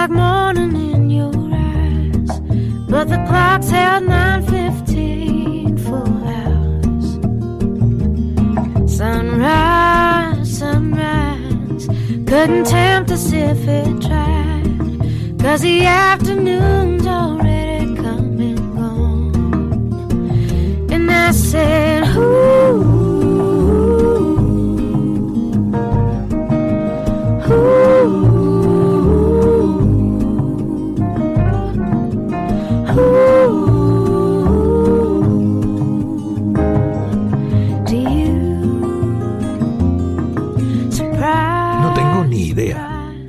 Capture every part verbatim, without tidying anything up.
like morning in your eyes, but the clock's held nine fifteen full hours. Sunrise, sunrise, couldn't tempt us if it tried, 'cause the afternoon's already come and gone. And I said, ooh, ooh, no tengo ni idea.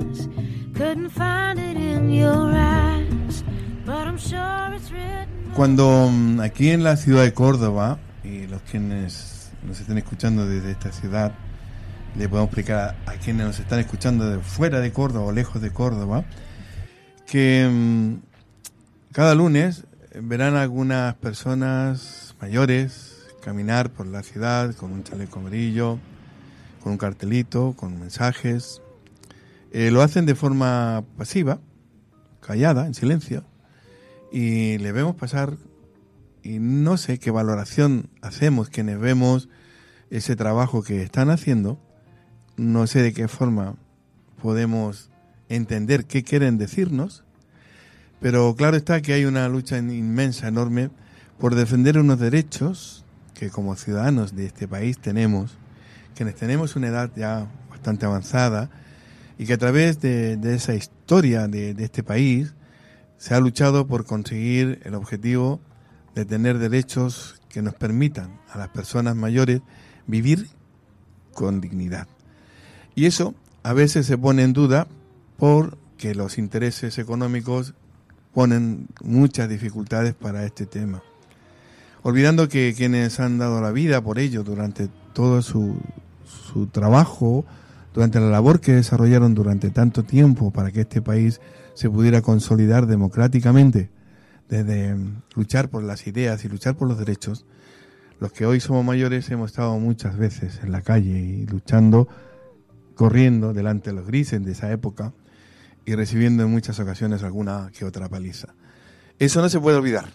Cuando aquí en la ciudad de Córdoba, y los quienes nos estén escuchando desde esta ciudad, le podemos explicar a, a quienes nos están escuchando de fuera de Córdoba o lejos de Córdoba, que um, cada lunes verán algunas personas mayores caminar por la ciudad con un chaleco amarillo, con un cartelito, con mensajes. Eh, lo hacen de forma pasiva, callada, en silencio, y le vemos pasar y no sé qué valoración hacemos quienes vemos ese trabajo que están haciendo. No sé de qué forma podemos entender qué quieren decirnos, pero claro está que hay una lucha inmensa, enorme, por defender unos derechos que como ciudadanos de este país tenemos, quienes tenemos una edad ya bastante avanzada, y que a través de, de esa historia de, de este país se ha luchado por conseguir el objetivo de tener derechos que nos permitan a las personas mayores vivir con dignidad. Y eso a veces se pone en duda porque los intereses económicos ponen muchas dificultades para este tema, olvidando que quienes han dado la vida por ello durante todo su, su trabajo, durante la labor que desarrollaron durante tanto tiempo para que este país se pudiera consolidar democráticamente, desde luchar por las ideas y luchar por los derechos, los que hoy somos mayores hemos estado muchas veces en la calle y luchando, corriendo delante de los grises de esa época y recibiendo en muchas ocasiones alguna que otra paliza. Eso no se puede olvidar.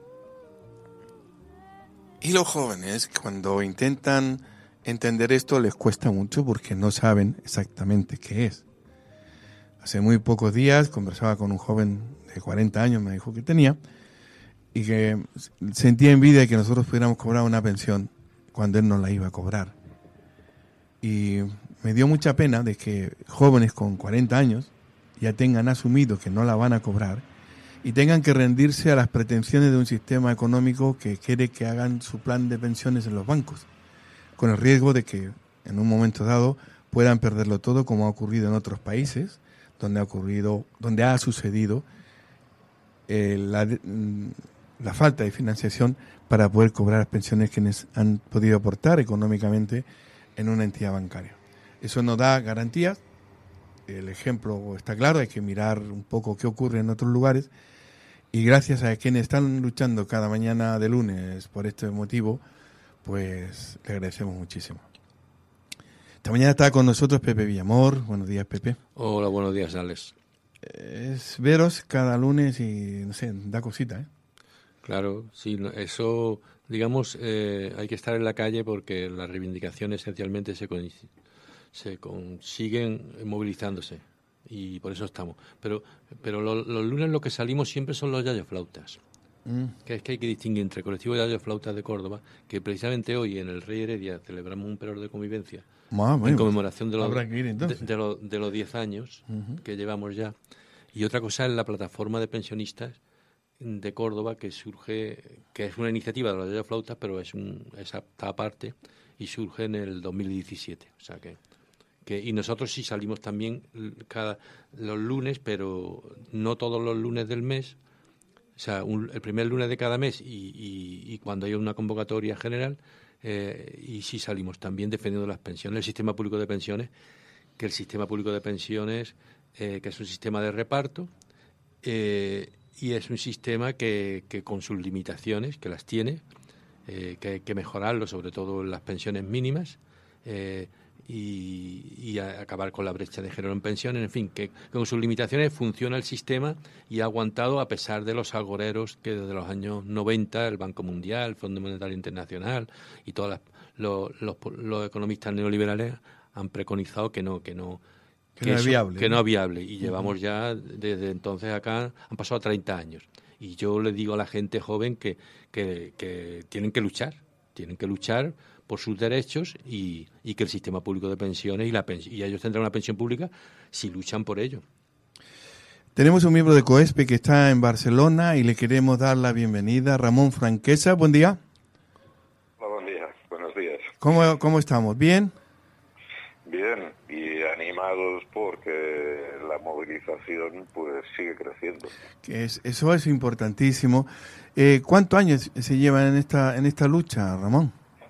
Y los jóvenes, cuando intentan entender esto, les cuesta mucho porque no saben exactamente qué es. Hace muy pocos días conversaba con un joven de cuarenta años, me dijo que tenía, y que sentía envidia de que nosotros pudiéramos cobrar una pensión cuando él no la iba a cobrar. Y me dio mucha pena de que jóvenes con cuarenta años ya tengan asumido que no la van a cobrar y tengan que rendirse a las pretensiones de un sistema económico que quiere que hagan su plan de pensiones en los bancos, con el riesgo de que en un momento dado puedan perderlo todo, como ha ocurrido en otros países, donde ha ocurrido, donde ha sucedido eh, la, la falta de financiación para poder cobrar las pensiones quienes han podido aportar económicamente en una entidad bancaria. Eso no da garantías. El ejemplo está claro, hay que mirar un poco qué ocurre en otros lugares, y gracias a quienes están luchando cada mañana de lunes por este motivo, pues le agradecemos muchísimo. Esta mañana está con nosotros Pepe Villamor. Buenos días, Pepe. Hola, buenos días, Alex. Es veros cada lunes y, no sé, da cosita, ¿eh? Claro, sí, eso, digamos, eh, hay que estar en la calle porque las reivindicaciones esencialmente se, con, se consiguen movilizándose y por eso estamos. Pero pero lo, los lunes lo que salimos siempre son los yayoflautas. Mm. Que es que hay que distinguir entre el colectivo de yayoflautas de Córdoba, que precisamente hoy en el Rey Heredia celebramos un periodo de convivencia ah, bueno, en conmemoración de los, ir, de, de, los, de los diez años uh-huh. que llevamos ya. Y otra cosa es la plataforma de pensionistas de Córdoba, que surge, que es una iniciativa de los yayoflautas, pero es un, esa está aparte y surge en el dos mil diecisiete. O sea que, que y nosotros sí salimos también cada los lunes, pero no todos los lunes del mes. O sea, un, el primer lunes de cada mes y, y, y cuando hay una convocatoria general, eh, y sí salimos también defendiendo las pensiones, el sistema público de pensiones, que el sistema público de pensiones, eh, que es un sistema de reparto, eh, y es un sistema que, que con sus limitaciones, que las tiene, eh, que hay que mejorarlo, sobre todo en las pensiones mínimas, eh, y, y a acabar con la brecha de género en pensiones, en fin, que, que con sus limitaciones funciona el sistema y ha aguantado a pesar de los agoreros que desde los años noventa el Banco Mundial, el Fondo Monetario Internacional y todos las, los, los, los economistas neoliberales han preconizado que no, que no, que, que no es viable. Que no es viable. Y uh-huh. llevamos ya desde entonces acá, han pasado treinta años. Y yo le digo a la gente joven que, que, que tienen que luchar, tienen que luchar por sus derechos y, y que el sistema público de pensiones y, la pens- y ellos tendrán una pensión pública si luchan por ello. Tenemos un miembro de COESPE que está en Barcelona y le queremos dar la bienvenida, Ramón Franquesa. Buen día. Hola, buen día. Buenos días. ¿Cómo, cómo estamos? ¿Bien? Bien, y animados porque la movilización pues sigue creciendo. Que es, eso es importantísimo. Eh, ¿Cuántos años se llevan en esta en esta lucha, Ramón?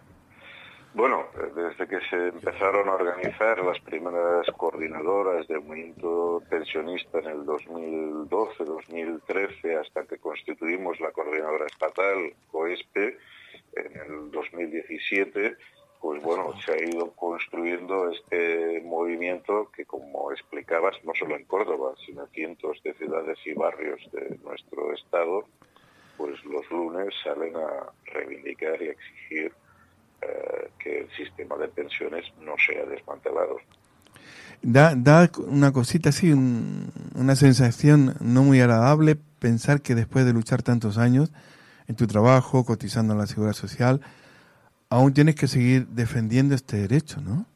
Bueno, desde que se empezaron a organizar las primeras coordinadoras del movimiento pensionista en el dos mil doce, dos mil trece, hasta que constituimos la coordinadora estatal, COESPE, en el dos mil diecisiete, pues bueno, se ha ido construyendo este movimiento que, como explicabas, no solo en Córdoba, sino en cientos de ciudades y barrios de nuestro estado, pues los lunes salen a reivindicar y a exigir eh, que el sistema de pensiones no sea desmantelado. Da, da una cosita así, un, una sensación no muy agradable pensar que después de luchar tantos años en tu trabajo, cotizando en la Seguridad Social, aún tienes que seguir defendiendo este derecho, ¿no?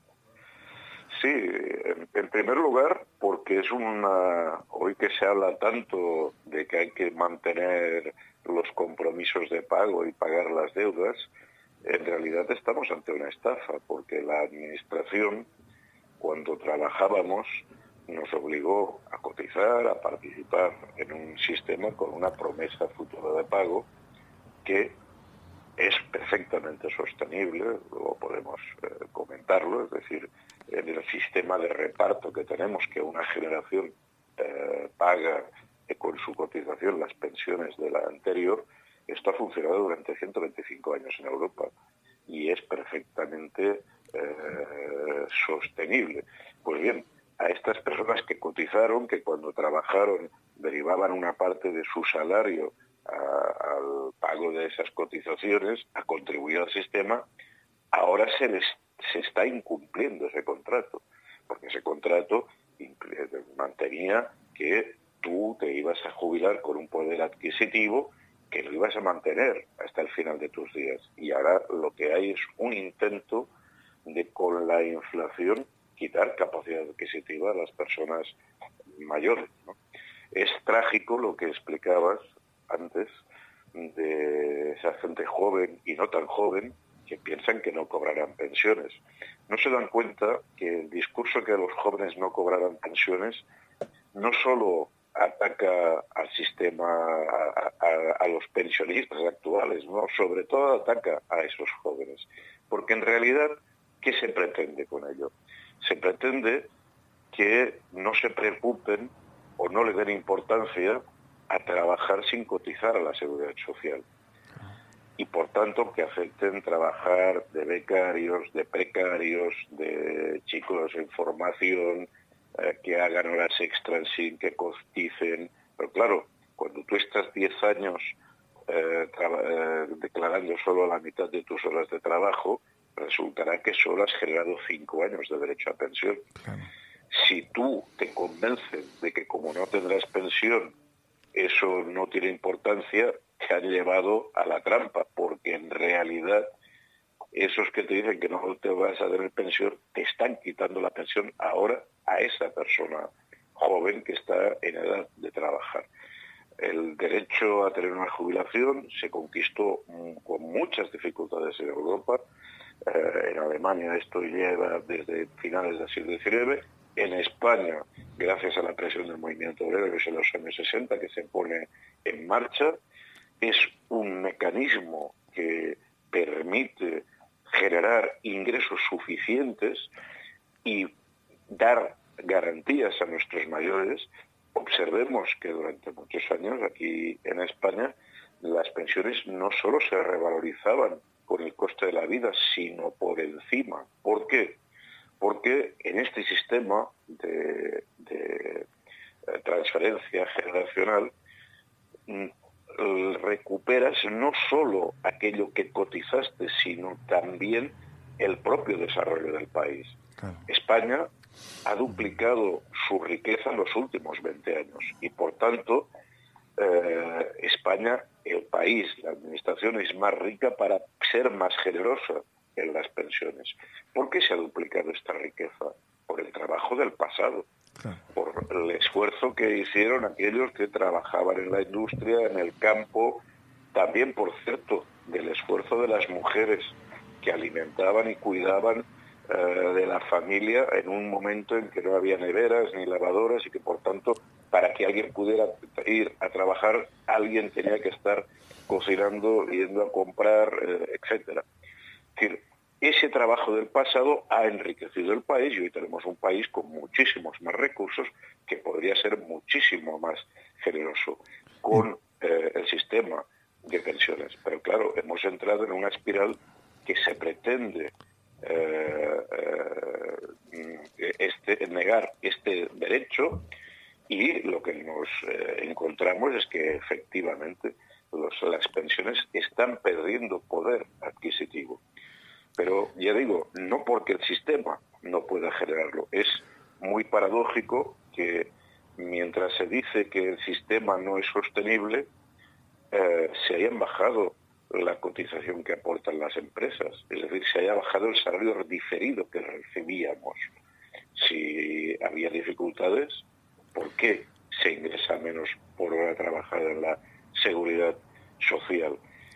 Sí, en, en primer lugar, porque es una... Hoy que se habla tanto de que hay que mantener los compromisos de pago y pagar las deudas, en realidad estamos ante una estafa, porque la Administración, cuando trabajábamos, nos obligó a cotizar, a participar en un sistema con una promesa futura de pago que es perfectamente sostenible, luego podemos eh, comentarlo, es decir, en el sistema de reparto que tenemos, que una generación eh, paga eh, con su cotización las pensiones de la anterior, esto ha funcionado durante ciento veinticinco años en Europa y es perfectamente eh, sostenible. Pues bien, a estas personas que cotizaron, que cuando trabajaron derivaban una parte de su salario a, al pago de esas cotizaciones, a contribuir al sistema, ahora se les se está incumpliendo ese contrato, porque ese contrato mantenía que tú te ibas a jubilar con un poder adquisitivo que lo ibas a mantener hasta el final de tus días. Y ahora lo que hay es un intento de, con la inflación, quitar capacidad adquisitiva a las personas mayores, ¿no? Es trágico lo que explicabas antes de esa gente joven y no tan joven que piensan que no cobrarán pensiones. No se dan cuenta que el discurso que a los jóvenes no cobrarán pensiones no solo ataca al sistema, a, a, a los pensionistas actuales, no, sobre todo ataca a esos jóvenes. Porque en realidad, ¿qué se pretende con ello? Se pretende que no se preocupen o no le den importancia a trabajar sin cotizar a la Seguridad Social. Y por tanto que acepten trabajar de becarios, de precarios, de chicos en formación, eh, que hagan horas extras sin que coticen. Pero claro, cuando tú estás diez años eh, tra- eh, declarando solo la mitad de tus horas de trabajo, resultará que solo has generado cinco años de derecho a pensión. Claro. Si tú te convences de que como no tendrás pensión, eso no tiene importancia, te han llevado a la trampa, porque en realidad esos que te dicen que no te vas a tener pensión, te están quitando la pensión ahora a esa persona joven que está en edad de trabajar. El derecho a tener una jubilación se conquistó con muchas dificultades en Europa. Eh, en Alemania esto lleva desde finales del siglo diecinueve. En España, gracias a la presión del movimiento obrero, que es en los años sesenta, que se pone en marcha, es un mecanismo que permite generar ingresos suficientes y dar garantías a nuestros mayores. Observemos que durante muchos años aquí en España las pensiones no solo se revalorizaban con el coste de la vida, sino por encima. ¿Por qué? porque en este sistema de, de transferencia generacional recuperas no solo aquello que cotizaste, sino también el propio desarrollo del país. Claro. España ha duplicado su riqueza en los últimos veinte años y, por tanto, eh, España, el país, la administración es más rica para ser más generosa en las pensiones. ¿Por qué se ha duplicado esta riqueza? Por el trabajo del pasado. Claro. Por el esfuerzo que hicieron aquellos que trabajaban en la industria, en el campo, también, por cierto, del esfuerzo de las mujeres que alimentaban y cuidaban eh, de la familia en un momento en que no había neveras ni lavadoras y que, por tanto, para que alguien pudiera ir a trabajar, alguien tenía que estar cocinando, yendo a comprar, eh, etcétera. Es decir, ese trabajo del pasado ha enriquecido el país y hoy tenemos un país con muchísimos más recursos que podría ser muchísimo más generoso con eh, el sistema de pensiones. Pero claro, hemos entrado en una espiral que se pretende eh, eh, este, negar este derecho y lo que nos eh, encontramos es que efectivamente los, las pensiones están perdiendo poder adquisitivo. Pero ya digo, no porque el sistema no pueda generarlo. Es muy paradójico que mientras se dice que el sistema no es sostenible, eh, se hayan bajado la cotización que aportan las empresas. Es decir, se haya bajado el salario diferido que recibíamos. Si había dificultades, ¿por qué se ingresa menos por hora trabajada en la seguridad social?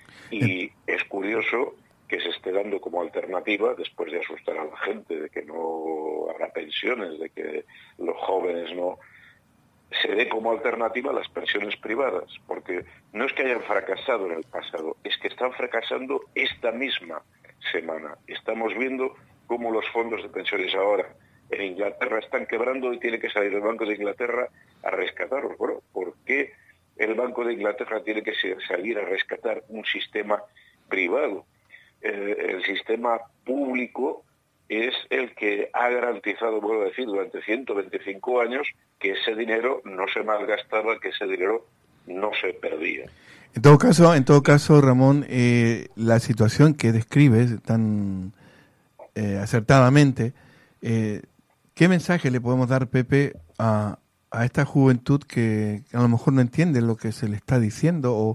Y es curioso que se esté dando como alternativa, después de asustar a la gente, de que no habrá pensiones, de que los jóvenes no... se dé como alternativa las pensiones privadas, porque no es que hayan fracasado en el pasado, es que están fracasando esta misma semana. Estamos viendo cómo los fondos de pensiones ahora en Inglaterra están quebrando y tiene que salir el Banco de Inglaterra a rescatarlos. Bueno, ¿por qué el Banco de Inglaterra tiene que salir a rescatar un sistema privado? Eh, el sistema público es el que ha garantizado, vuelvo a decir, durante ciento veinticinco años que ese dinero no se malgastaba, que ese dinero no se perdía. En todo caso, en todo caso, Ramón, eh, la situación que describes tan eh, acertadamente, eh, ¿qué mensaje le podemos dar, Pepe, a, a esta juventud que a lo mejor no entiende lo que se le está diciendo o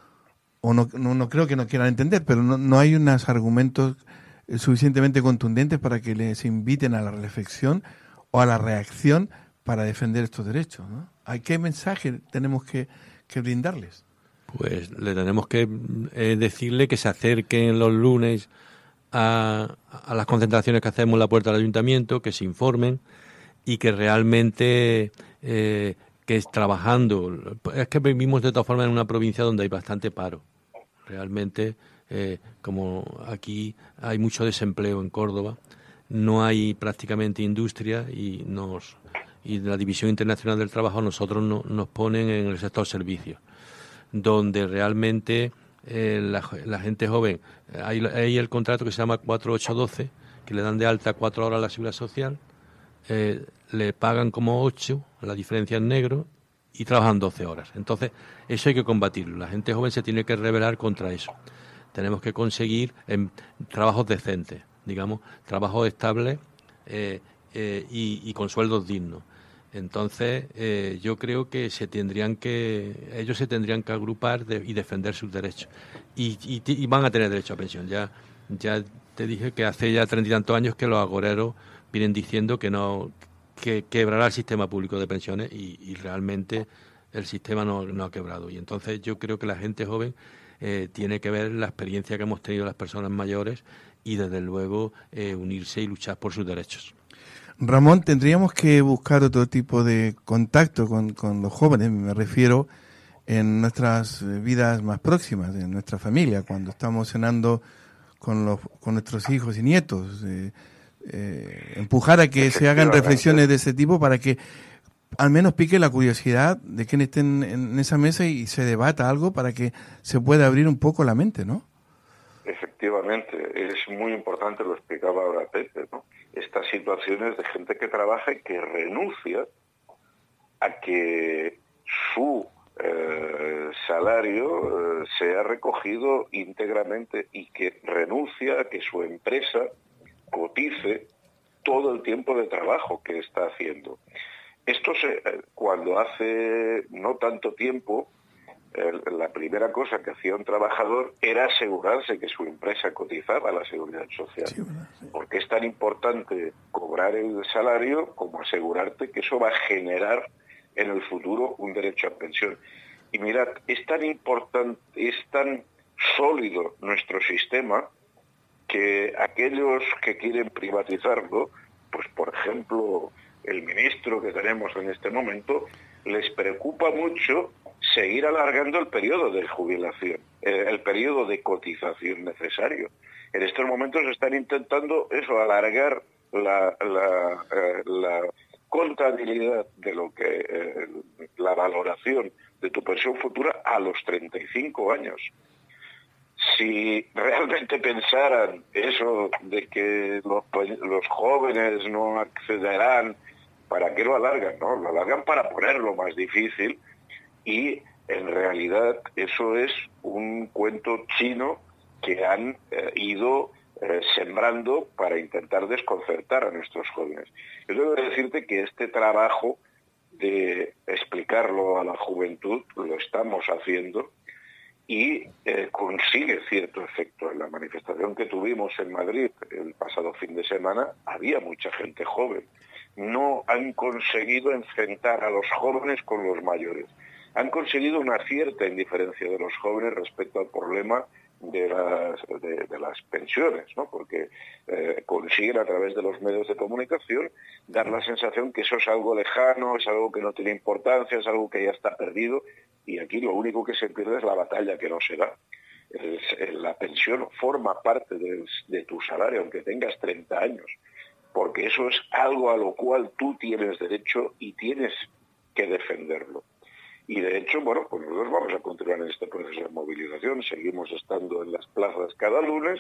o no, no, no creo que no quieran entender, pero no, no hay unos argumentos suficientemente contundentes para que les inviten a la reflexión o a la reacción para defender estos derechos, ¿no? ¿A qué mensaje tenemos que, que brindarles? Pues le tenemos que eh, decirle que se acerquen los lunes a, a las concentraciones que hacemos en la puerta del ayuntamiento, que se informen y que realmente... Eh, que es trabajando. Es que vivimos de todas formas en una provincia donde hay bastante paro. Realmente, eh, como aquí hay mucho desempleo en Córdoba, no hay prácticamente industria y nos y la División Internacional del Trabajo nosotros no, nos ponen en el sector servicios, donde realmente eh, la, la gente joven, hay, hay el contrato que se llama cuatro ocho doce, que le dan de alta cuatro horas a la Seguridad Social, eh, le pagan como ocho, la diferencia en negro, y trabajan doce horas. Entonces, eso hay que combatirlo. La gente joven se tiene que rebelar contra eso. Tenemos que conseguir en trabajos decentes, digamos, trabajos estables eh, eh, y, y con sueldos dignos. Entonces, eh, yo creo que se tendrían que ellos se tendrían que agrupar de, y defender sus derechos. Y, y, y van a tener derecho a pensión. Ya, ya te dije que hace ya treinta y tantos años que los agoreros vienen diciendo que no que quebrará el sistema público de pensiones y, y realmente el sistema no, no ha quebrado. Y entonces yo creo que la gente joven eh, tiene que ver la experiencia que hemos tenido las personas mayores y desde luego eh, unirse y luchar por sus derechos. Ramón, tendríamos que buscar otro tipo de contacto con, con los jóvenes, me refiero en nuestras vidas más próximas, en nuestra familia, cuando estamos cenando con, los, con nuestros hijos y nietos. Eh, Eh, empujar a que se hagan reflexiones de ese tipo para que al menos pique la curiosidad de quienes estén en esa mesa y se debata algo para que se pueda abrir un poco la mente, ¿no? Efectivamente, es muy importante, lo explicaba ahora Pepe, ¿no? estas situaciones de gente que trabaja y que renuncia a que su eh, salario eh, sea recogido íntegramente y que renuncia a que su empresa cotice todo el tiempo de trabajo que está haciendo. Esto se, cuando hace no tanto tiempo, eh, la primera cosa que hacía un trabajador era asegurarse que su empresa cotizaba a la seguridad social. Sí, bueno, sí. Porque es tan importante cobrar el salario como asegurarte que eso va a generar en el futuro un derecho a pensión. Y mirad, es tan importante, es tan sólido nuestro sistema que aquellos que quieren privatizarlo, pues por ejemplo, el ministro que tenemos en este momento, les preocupa mucho seguir alargando el periodo de jubilación, eh, el periodo de cotización necesario. En estos momentos están intentando eso, alargar la, la, eh, la contabilidad de lo que eh, la valoración de tu pensión futura a los treinta y cinco años. Si realmente pensaran eso de que los, los jóvenes no accederán, ¿para qué lo alargan? No, lo alargan para ponerlo más difícil y en realidad eso es un cuento chino que han eh, ido eh, sembrando para intentar desconcertar a nuestros jóvenes. Yo tengo que decirte que este trabajo de explicarlo a la juventud lo estamos haciendo y eh, consigue cierto efecto. En la manifestación que tuvimos en Madrid el pasado fin de semana había mucha gente joven. No han conseguido enfrentar a los jóvenes con los mayores. Han conseguido una cierta indiferencia de los jóvenes respecto al problema de las, de, de las pensiones, ¿no? Porque eh, consiguen a través de los medios de comunicación dar la sensación que eso es algo lejano, es algo que no tiene importancia, es algo que ya está perdido, y aquí lo único que se pierde es la batalla que no se da. Es, la pensión forma parte de, de tu salario, aunque tengas treinta años, porque eso es algo a lo cual tú tienes derecho y tienes que defenderlo. Y de hecho, bueno, pues nosotros vamos a continuar en este proceso de movilización, seguimos estando en las plazas cada lunes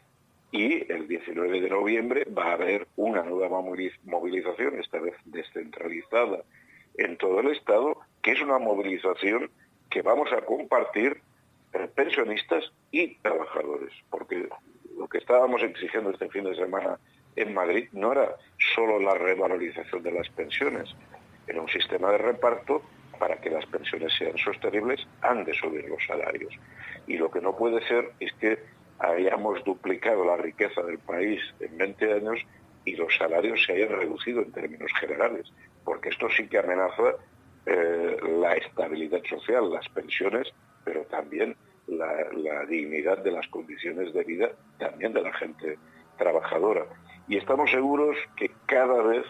y el diecinueve de noviembre va a haber una nueva movilización, esta vez descentralizada en todo el Estado, que es una movilización que vamos a compartir eh, pensionistas y trabajadores, porque lo que estábamos exigiendo este fin de semana en Madrid no era solo la revalorización de las pensiones, era un sistema de reparto. Para que las pensiones sean sostenibles, han de subir los salarios. Y lo que no puede ser es que hayamos duplicado la riqueza del país en veinte años y los salarios se hayan reducido en términos generales, porque esto sí que amenaza eh, la estabilidad social, las pensiones, pero también la, la dignidad de las condiciones de vida, también de la gente trabajadora. Y estamos seguros que cada vez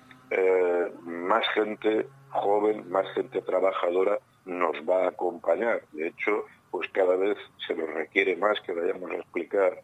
eh, más gente joven, más gente trabajadora nos va a acompañar. De hecho, pues cada vez se nos requiere más que vayamos a explicar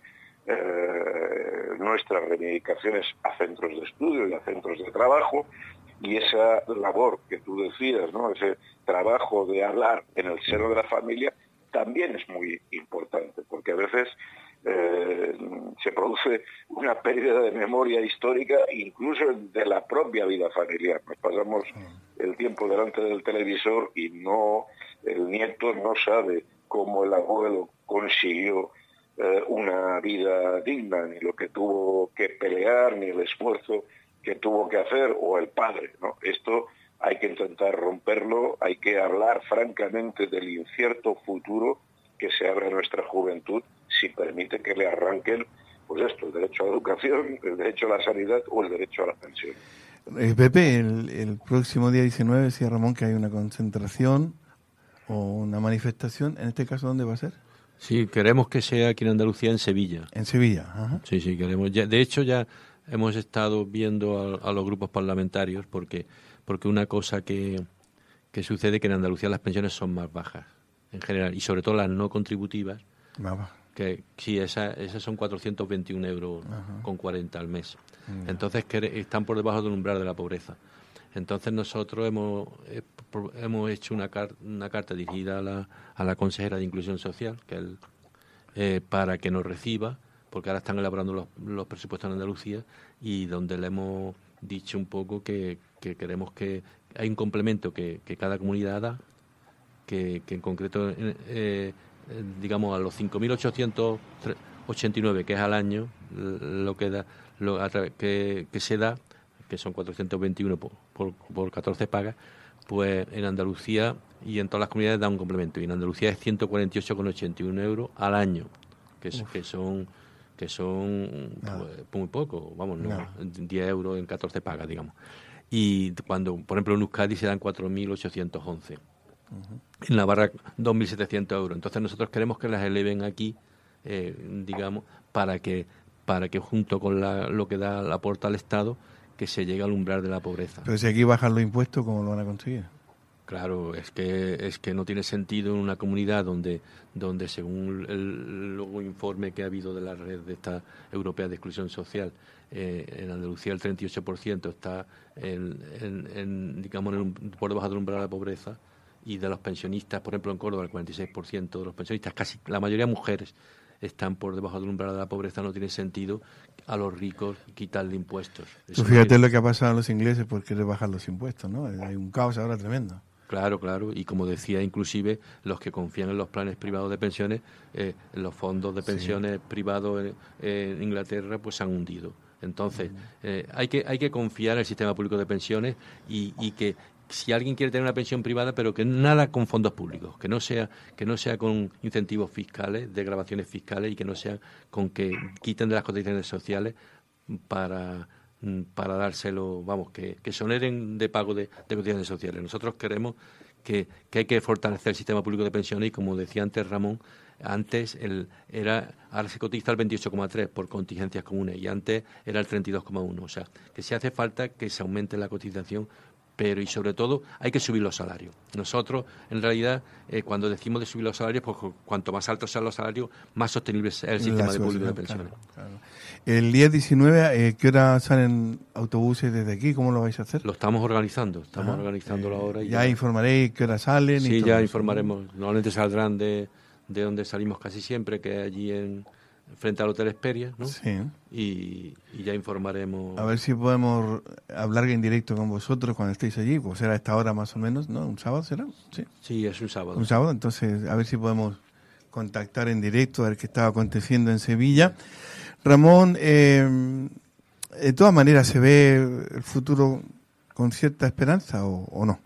eh, nuestras reivindicaciones a centros de estudio y a centros de trabajo, y esa labor que tú decías, ¿no? Ese trabajo de hablar en el seno de la familia también es muy importante, porque a veces eh, se produce una pérdida de memoria histórica, incluso de la propia vida familiar. Nos pasamos el tiempo delante del televisor y no el nieto no sabe cómo el abuelo consiguió eh, una vida digna, ni lo que tuvo que pelear, ni el esfuerzo que tuvo que hacer, o el padre, ¿no? Esto hay que intentar romperlo, hay que hablar francamente del incierto futuro que se abre a nuestra juventud si permite que le arranquen, pues esto, el derecho a la educación, el derecho a la sanidad o el derecho a la pensión. Eh, Pepe, el, el próximo día diecinueve decía Ramón que hay una concentración o una manifestación. En este caso, ¿dónde va a ser? Sí, queremos que sea aquí en Andalucía, en Sevilla. En Sevilla, ajá. Sí, sí, queremos. Ya, de hecho, ya hemos estado viendo a, a los grupos parlamentarios porque porque una cosa que, que sucede que en Andalucía las pensiones son más bajas en general, y sobre todo las no contributivas, más bajas. Que sí, esas esa son cuatrocientos veintiún euros Ajá. con cuarenta al mes. Uh-huh. Entonces que están por debajo del umbral de la pobreza. Entonces nosotros hemos eh, hemos hecho una, car- una carta dirigida a la, a la consejera de Inclusión Social, que él, eh, para que nos reciba, porque ahora están elaborando los, los presupuestos en Andalucía y donde le hemos dicho un poco que, que queremos que hay un complemento que, que cada comunidad da, que, que en concreto, eh, eh, digamos, a los cinco mil ochocientos ochenta y nueve, que es al año, lo que da, lo, a través, que, que se da, que son cuatrocientos veintiuno por, por, por catorce pagas, pues en Andalucía y en todas las comunidades da un complemento. Y en Andalucía es ciento cuarenta y ocho coma ochenta y uno euros al año, que, es, que son que son pues, muy poco, vamos, no, no. diez euros en catorce pagas, digamos. Y cuando, por ejemplo, en Euskadi se dan cuatro mil ochocientos once. Uh-huh. En Navarra, dos mil setecientos euros. Entonces nosotros queremos que las eleven aquí, eh, digamos, para que para que junto con la, lo que da la aporta al Estado, que se llegue al umbral de la pobreza. Pero si aquí bajan los impuestos, ¿cómo lo van a conseguir? Claro, es que es que no tiene sentido en una comunidad donde donde según el luego informe que ha habido de la red de esta europea de exclusión social, eh, en Andalucía el treinta y ocho por ciento está en, en, en digamos en un, por debajo del umbral de la pobreza, y de los pensionistas, por ejemplo en Córdoba el cuarenta y seis por ciento de los pensionistas, casi la mayoría mujeres, están por debajo del umbral de la pobreza. No tiene sentido a los ricos quitarle impuestos. Tú fíjate lo que ha pasado a los ingleses por querer bajar los impuestos, ¿no? Hay un caos ahora tremendo. Claro, claro, y como decía, inclusive los que confían en los planes privados de pensiones, eh, los fondos de pensiones sí. privados en, en Inglaterra, pues se han hundido. Entonces, eh, hay que hay que confiar en el sistema público de pensiones y, y que si alguien quiere tener una pensión privada, pero que nada con fondos públicos, que no sea que no sea con incentivos fiscales, desgravaciones fiscales, y que no sea con que quiten de las cotizaciones sociales para para dárselo, vamos, que, que se oneren de pago de, de cotizaciones sociales. Nosotros queremos que, que hay que fortalecer el sistema público de pensiones y, como decía antes Ramón, antes el era ahora se cotiza el veintiocho coma tres por contingencias comunes y antes era el treinta y dos coma uno. O sea, que si hace falta que se aumente la cotización, pero y sobre todo hay que subir los salarios. Nosotros, en realidad, eh, cuando decimos de subir los salarios, pues cuanto más altos sean los salarios, más sostenible es el sistema de público de pensiones. Claro, claro. El día diecinueve, eh, ¿qué hora salen autobuses desde aquí? ¿Cómo lo vais a hacer? Lo estamos organizando, estamos ah, organizándolo eh, ahora. Y ya, ya informaréis qué hora salen. Sí, y todo ya eso. informaremos. Normalmente saldrán de, de donde salimos casi siempre, que es allí en frente al Hotel Hesperia, ¿no? Sí. Y, y ya informaremos. A ver si podemos hablar en directo con vosotros cuando estéis allí, pues será a esta hora más o menos, ¿no? ¿Un sábado será? Sí, sí, es un sábado. Un sábado, entonces a ver si podemos contactar en directo a ver qué estaba aconteciendo en Sevilla. Ramón, eh, de todas maneras, ¿se ve el futuro con cierta esperanza o, o no?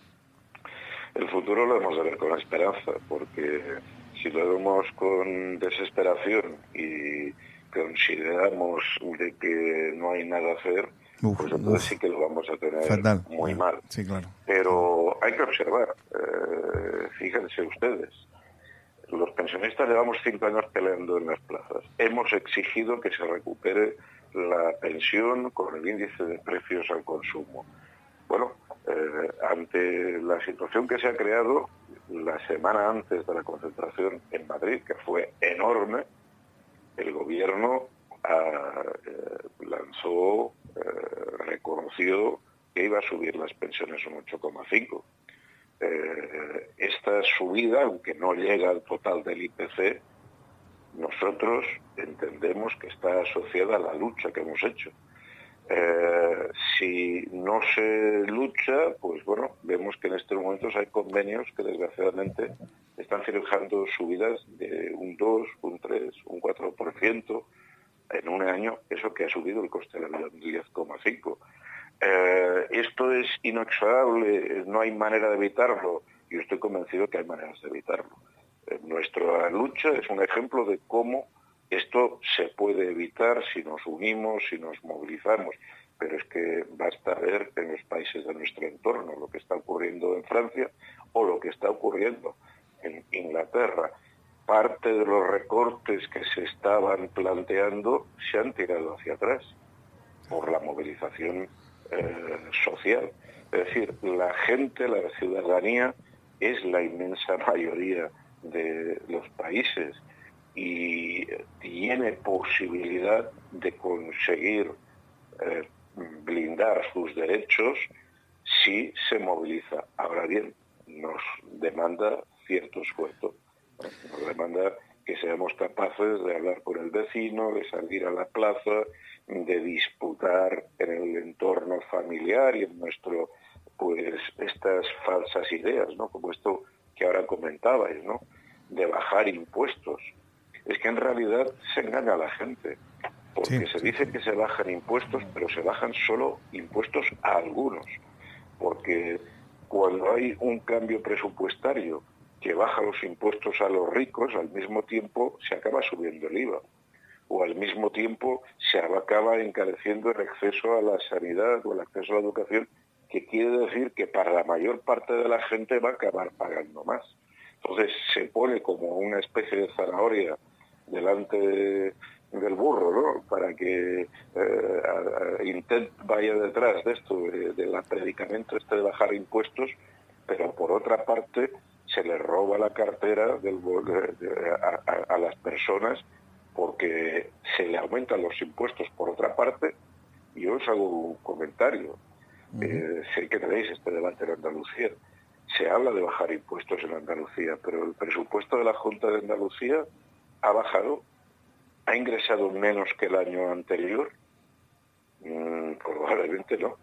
El futuro lo hemos de ver con esperanza, porque si lo vemos con desesperación y consideramos de que no hay nada a hacer, uf, pues entonces uf, sí que lo vamos a tener fatal. Muy mal. Sí, claro. Pero hay que observar, eh, fíjense ustedes, los pensionistas llevamos cinco años peleando en las plazas. Hemos exigido que se recupere la pensión con el índice de precios al consumo. Bueno, eh, ante la situación que se ha creado la semana antes de la concentración en Madrid, que fue enorme, el gobierno ah, eh, lanzó, eh, reconoció que iba a subir las pensiones un ocho coma cinco. Eh, esta subida, aunque no llega al total del I P C, nosotros entendemos que está asociada a la lucha que hemos hecho. Eh, si no se lucha, pues bueno, vemos que en estos momentos hay convenios que desgraciadamente están fijando subidas de un dos, un tres, un cuatro por ciento en un año, eso que ha subido el coste de la vida un diez coma cinco. Eh, esto es inexorable, no hay manera de evitarlo. Yo estoy convencido que hay maneras de evitarlo. Eh, nuestra lucha es un ejemplo de cómo esto se puede evitar si nos unimos, si nos movilizamos, pero es que basta ver en los países de nuestro entorno lo que está ocurriendo en Francia o lo que está ocurriendo en Inglaterra. Parte de los recortes que se estaban planteando se han tirado hacia atrás por la movilización eh, social. Es decir, la gente, la ciudadanía, es la inmensa mayoría de los países y tiene posibilidad de conseguir eh, blindar sus derechos si se moviliza. Ahora bien, nos demanda cierto esfuerzo, nos demanda que seamos capaces de hablar con el vecino, de salir a la plaza, de disputar en el entorno familiar y en nuestro, pues, estas falsas ideas, ¿no? Como esto que ahora comentabais, ¿no? De bajar impuestos. Es que en realidad se engaña a la gente, porque sí, se dice que se bajan impuestos, pero se bajan solo impuestos a algunos, porque cuando hay un cambio presupuestario que baja los impuestos a los ricos, al mismo tiempo se acaba subiendo el I V A, o al mismo tiempo se acaba encareciendo el acceso a la sanidad o el acceso a la educación, que quiere decir que para la mayor parte de la gente va a acabar pagando más. Entonces se pone como una especie de zanahoria delante de, del burro, ¿no? Para que eh, Intent vaya detrás de esto, de, del predicamento este de bajar impuestos, pero por otra parte se le roba la cartera del, de, de, a, a, a las personas, porque se le aumentan los impuestos por otra parte. Y yo os hago un comentario. Uh-huh. Eh, sé que tenéis este debate en Andalucía. Se habla de bajar impuestos en Andalucía, pero el presupuesto de la Junta de Andalucía ha bajado, ha ingresado menos que el año anterior. Mm, probablemente no.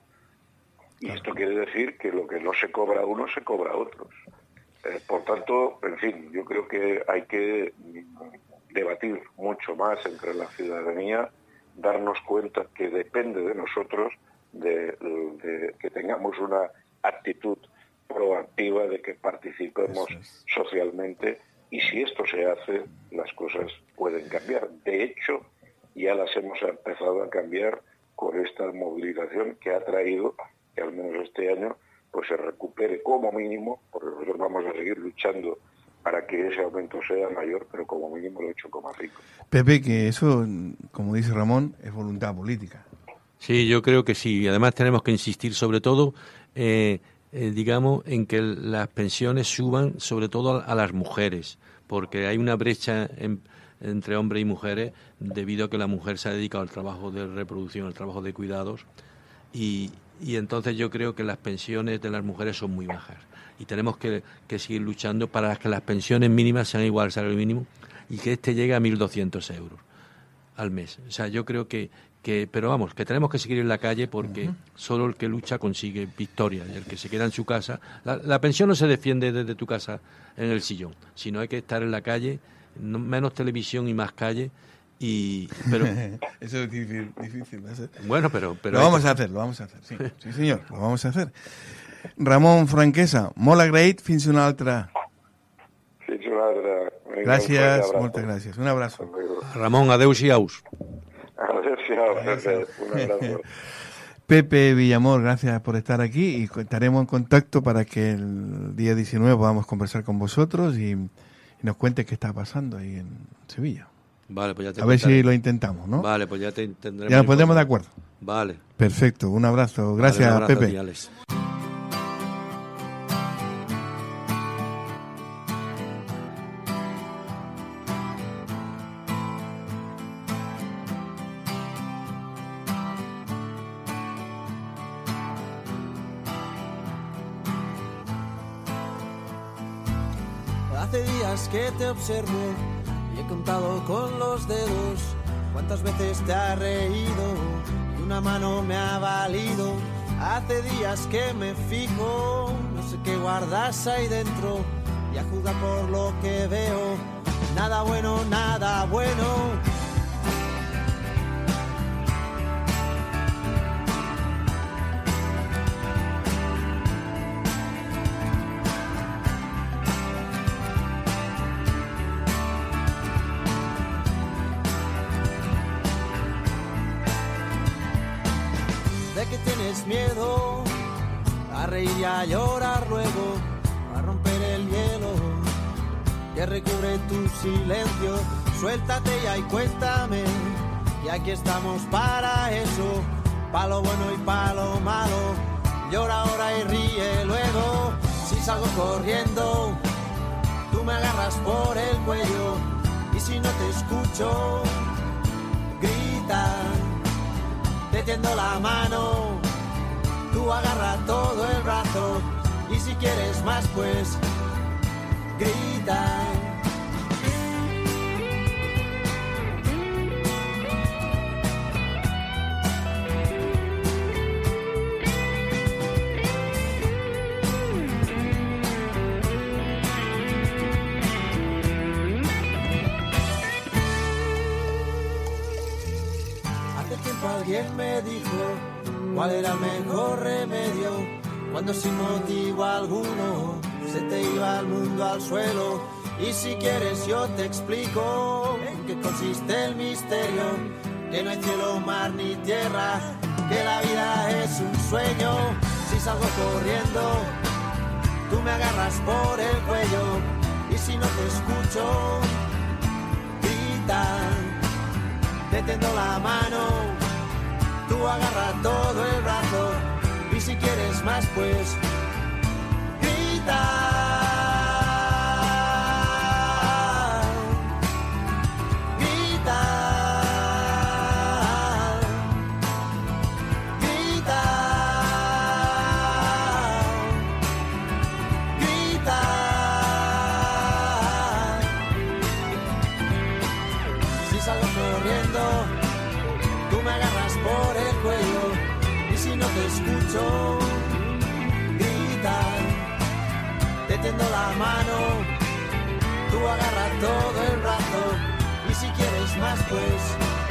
Y esto quiere decir que lo que no se cobra a uno se cobra a otros. Eh, por tanto, en fin, yo creo que hay que debatir mucho más entre la ciudadanía, darnos cuenta que depende de nosotros de, de que tengamos una actitud proactiva, de que participemos socialmente, y si esto se hace, las cosas pueden cambiar. De hecho, ya las hemos empezado a cambiar con esta movilización que ha traído que al menos este año pues se recupere como mínimo, porque nosotros vamos a seguir luchando para que ese aumento sea mayor, pero como mínimo el ocho coma cinco. Pepe, que eso, como dice Ramón, es voluntad política. Sí, yo creo que sí. Además tenemos que insistir sobre todo, eh, eh, digamos, en que las pensiones suban sobre todo a, a las mujeres, porque hay una brecha en, entre hombres y mujeres debido a que la mujer se ha dedicado al trabajo de reproducción, al trabajo de cuidados, y, y entonces yo creo que las pensiones de las mujeres son muy bajas. Y tenemos que, que seguir luchando para que las pensiones mínimas sean igual al salario mínimo y que este llegue a mil doscientos euros al mes. O sea, yo creo que, que pero vamos, que tenemos que seguir en la calle porque uh-huh. solo el que lucha consigue victoria. Y el que se queda en su casa... La, la pensión no se defiende desde tu casa en el sillón, sino hay que estar en la calle, no, menos televisión y más calle. Y pero eso es difícil, difícil ¿no? Bueno, pero... pero lo vamos que... a hacer, lo vamos a hacer, sí, sí señor, lo vamos a hacer. Ramon Franquesa, molt agraït, fins una altra. Fins una altra. Vinga, gràcies, moltes gràcies. Un abrazo. Ramón, adeu-siaus. Adeu-siaus, un abrazo. Pepe Villamor, gracias por estar aquí y estaremos en contacto para que el día diecinueve podamos conversar con vosotros y, y nos cuente qué está pasando ahí en Sevilla. Vale, pues ya te A ver contaré. si lo intentamos, ¿no? Vale, pues ya te tendremos. Ya nos pondremos de acuerdo. Vale. Perfecto, un abrazo. Gracias, vale, un abrazo Pepe. a ti, Alex. Hace días que te observo y he contado con los dedos cuántas veces te has reído y una mano me ha valido. Hace días que me fijo, no sé qué guardas ahí dentro y a juzgar por lo que veo, nada bueno, nada bueno. Miedo a reír y a llorar luego, a romper el hielo que recubre tu silencio. Suéltate ya y cuéntame, y aquí estamos para eso, pa' lo bueno y pa' lo malo. Llora ahora y ríe luego. Si salgo corriendo, tú me agarras por el cuello, y si no te escucho, grita, te tiendo la mano. Tú agarra todo el brazo y si quieres más pues grita. alguien me dijo cuál era el mejor remedio cuando sin motivo alguno se te iba el mundo al suelo. Y si quieres yo te explico en qué consiste el misterio, que no hay cielo, mar ni tierra, que la vida es un sueño. Si salgo corriendo, tú me agarras por el cuello, y si no te escucho, grita, te tendo la mano, tú agarra todo el brazo, y si quieres más pues grita. Escucho, grita, te tendo la mano, tú agarra todo el brazo, y si quieres más pues